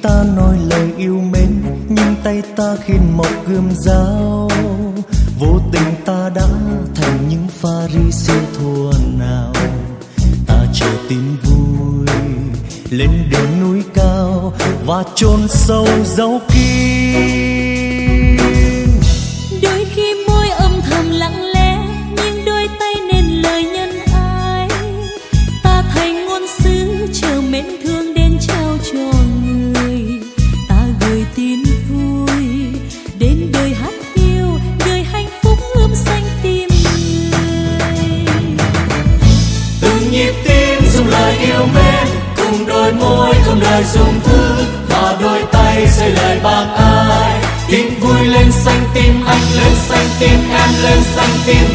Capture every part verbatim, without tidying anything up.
ta nói lời yêu mến, nhưng tay ta khiên một gươm giáo. Vô tình ta đã thành những Pha-ri-siêu thua nào. Ta chờ tin vui lên đỉnh núi cao và chôn sâu dấu kín. Đôi khi môi âm thầm lặng lẽ, nhưng đôi tay nên lời nhân ái. Ta thành ngôn sứ chờ mến thương đến trao cho người. Ta gửi tin vui đến đời hát hiu, đời hạnh phúc ươm xanh tim người. Từng nhịp tim dùng lời yêu mến, cùng đôi môi thơm lời dung thứ, và đôi tay xây lời bác ái. Tin vui lên xanh tim anh, lên xanh tim em, lên xanh tim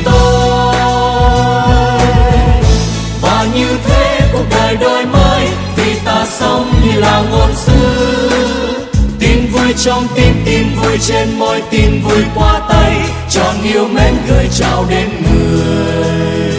tôi. Và như thế cuộc đời đổi mới, vì ta sống như là ngôn sứ. Tin vui trong tim, tin vui trên môi, tin vui qua tay, tròn yêu mến gửi trao đến người.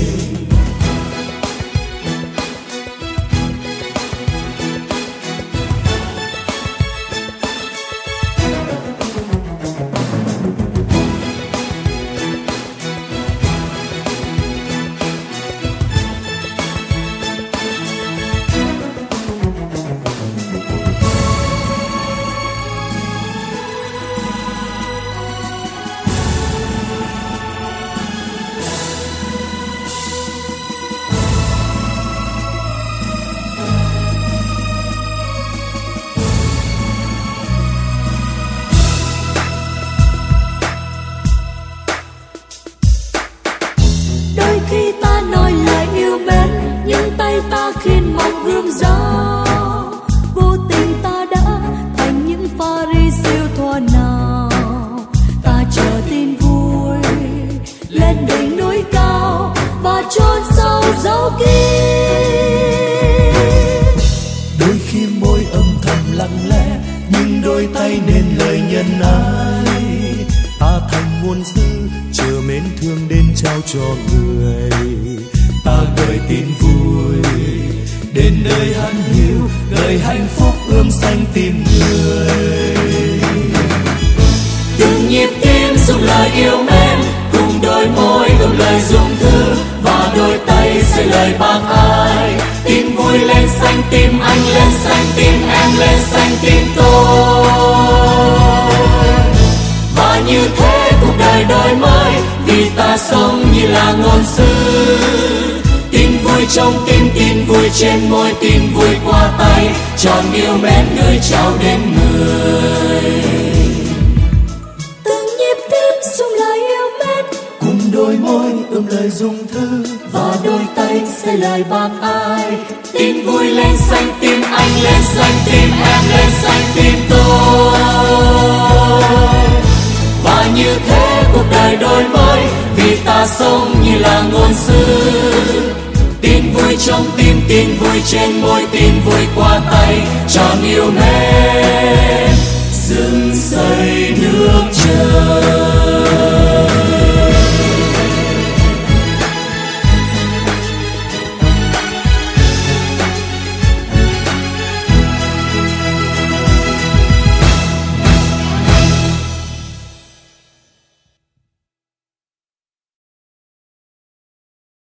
Trên môi tin vui qua tay, tròn yêu mến người trao đến người. Từng nhịp tim dùng lời yêu mến, cùng đôi môi ươm lời dung thư, và đôi tay xây lời bác ái. Tin vui lên xanh tim anh, lên xanh tim em, lên xanh tim tôi. Và như thế cuộc đời đổi mới, vì ta sống như là ngôn sứ. Tin vui trong tim, tin vui trên môi, tin vui qua tay, tròn yêu mến dựng xây nước trời.